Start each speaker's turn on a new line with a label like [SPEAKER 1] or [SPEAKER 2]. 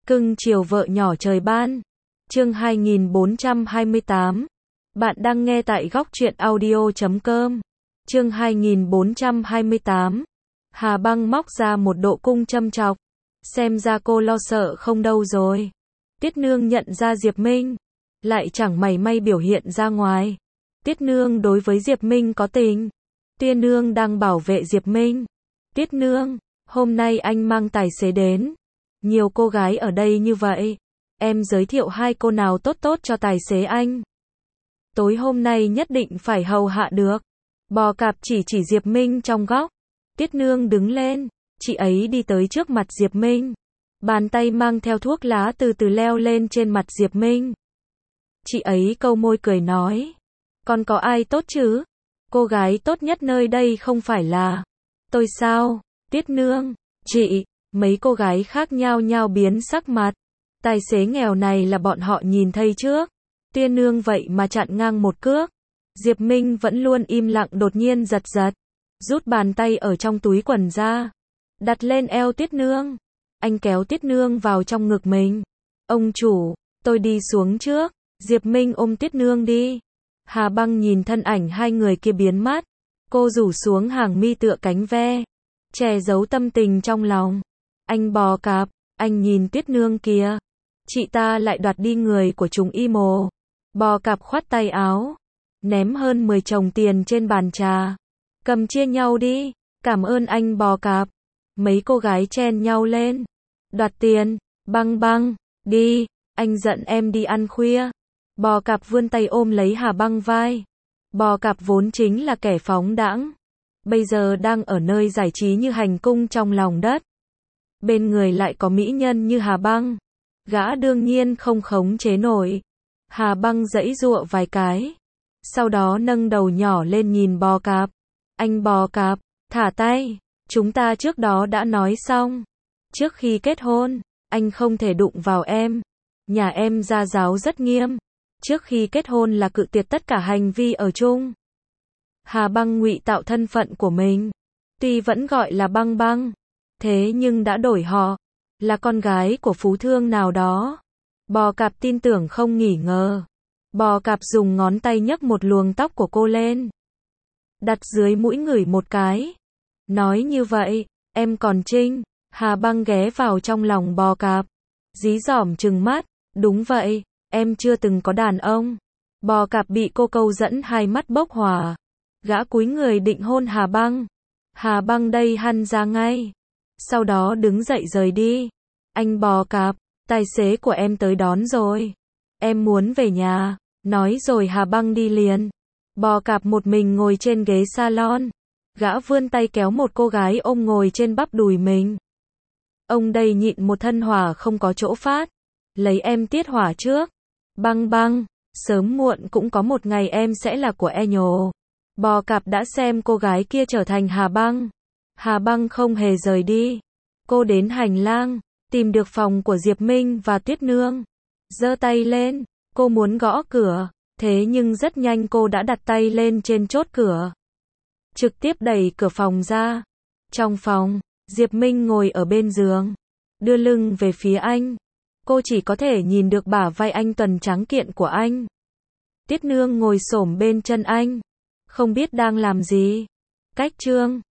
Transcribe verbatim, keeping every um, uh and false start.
[SPEAKER 1] Cưng chiều vợ nhỏ trời ban. Chương hai nghìn bốn trăm hai mươi tám. Bạn đang nghe tại góc truyện audio chấm com. Chương hai nghìn bốn trăm hai mươi tám. Hà Băng móc ra một độ cung châm chọc. Xem ra cô lo sợ không đâu rồi. Tiết Nương nhận ra Diệp Minh, lại chẳng mảy may biểu hiện ra ngoài. Tiết Nương đối với Diệp Minh có tình. Tiên Nương đang bảo vệ Diệp Minh. Tiết Nương, hôm nay anh mang tài xế đến. Nhiều cô gái ở đây như vậy. Em giới thiệu hai cô nào tốt tốt cho tài xế anh. Tối hôm nay nhất định phải hầu hạ được. Bò cạp chỉ chỉ Diệp Minh trong góc. Tiết Nương đứng lên. Chị ấy đi tới trước mặt Diệp Minh. Bàn tay mang theo thuốc lá từ từ leo lên trên mặt Diệp Minh. Chị ấy câu môi cười nói. Còn có ai tốt chứ? Cô gái tốt nhất nơi đây không phải là tôi sao? Tiết Nương, chị, mấy cô gái khác nhao nhao biến sắc mặt. Tài xế nghèo này là bọn họ nhìn thấy trước. Tiên Nương vậy mà chặn ngang một cước. Diệp Minh vẫn luôn im lặng đột nhiên giật giật. Rút bàn tay ở trong túi quần ra. Đặt lên eo Tiết Nương. Anh kéo Tiết Nương vào trong ngực mình. Ông chủ, tôi đi xuống trước. Diệp Minh ôm Tiết Nương đi. Hà Băng nhìn thân ảnh hai người kia biến mất. Cô rủ xuống hàng mi tựa cánh ve. Che giấu tâm tình trong lòng. Anh bò cạp, anh nhìn Tiết Nương kia. Chị ta lại đoạt đi người của chúng y mồ. Bò cạp khoát tay áo. Ném hơn mười chồng tiền trên bàn trà. Cầm chia nhau đi. Cảm ơn anh bò cạp. Mấy cô gái chen nhau lên. Đoạt tiền. Băng băng. Đi. Anh giận em đi ăn khuya. Bò cạp vươn tay ôm lấy Hà Băng vai. Bò cạp vốn chính là kẻ phóng đãng. Bây giờ đang ở nơi giải trí như hành cung trong lòng đất. Bên người lại có mỹ nhân như Hà Băng. Gã đương nhiên không khống chế nổi. Hà Băng giãy giụa vài cái. Sau đó nâng đầu nhỏ lên nhìn bò cạp. Anh bò cạp, thả tay. Chúng ta trước đó đã nói xong. Trước khi kết hôn, anh không thể đụng vào em. Nhà em gia giáo rất nghiêm. Trước khi kết hôn là cự tuyệt tất cả hành vi ở chung. Hà Băng ngụy tạo thân phận của mình. Tuy vẫn gọi là Băng Băng, thế nhưng đã đổi họ. Là con gái của phú thương nào đó. Bò cạp tin tưởng không nghỉ ngờ. Bò cạp dùng ngón tay nhấc một luồng tóc của cô lên. Đặt dưới mũi ngửi một cái. Nói như vậy, em còn trinh. Hà Băng ghé vào trong lòng bò cạp. Dí dỏm trừng mắt. Đúng vậy, em chưa từng có đàn ông. Bò cạp bị cô câu dẫn hai mắt bốc hỏa. Gã cúi người định hôn Hà Băng. Hà Băng đây hằn ra ngay. Sau đó đứng dậy rời đi. Anh bò cạp, tài xế của em tới đón rồi. Em muốn về nhà. Nói rồi Hà Băng đi liền. Bò cạp một mình ngồi trên ghế salon. Gã vươn tay kéo một cô gái ôm ngồi trên bắp đùi mình. Ông đây nhịn một thân hỏa không có chỗ phát. Lấy em tiết hỏa trước. Băng Băng, sớm muộn cũng có một ngày em sẽ là của e nhồ. Bò cạp đã xem cô gái kia trở thành Hà Băng. Hà Băng không hề rời đi. Cô đến hành lang, tìm được phòng của Diệp Minh và Tiết Nương. Giơ tay lên, cô muốn gõ cửa, thế nhưng rất nhanh cô đã đặt tay lên trên chốt cửa. Trực tiếp đẩy cửa phòng ra. Trong phòng, Diệp Minh ngồi ở bên giường, đưa lưng về phía anh. Cô chỉ có thể nhìn được bả vai anh tuần trắng kiện của anh. Tiết Nương ngồi xổm bên chân anh, không biết đang làm gì. Cách trương,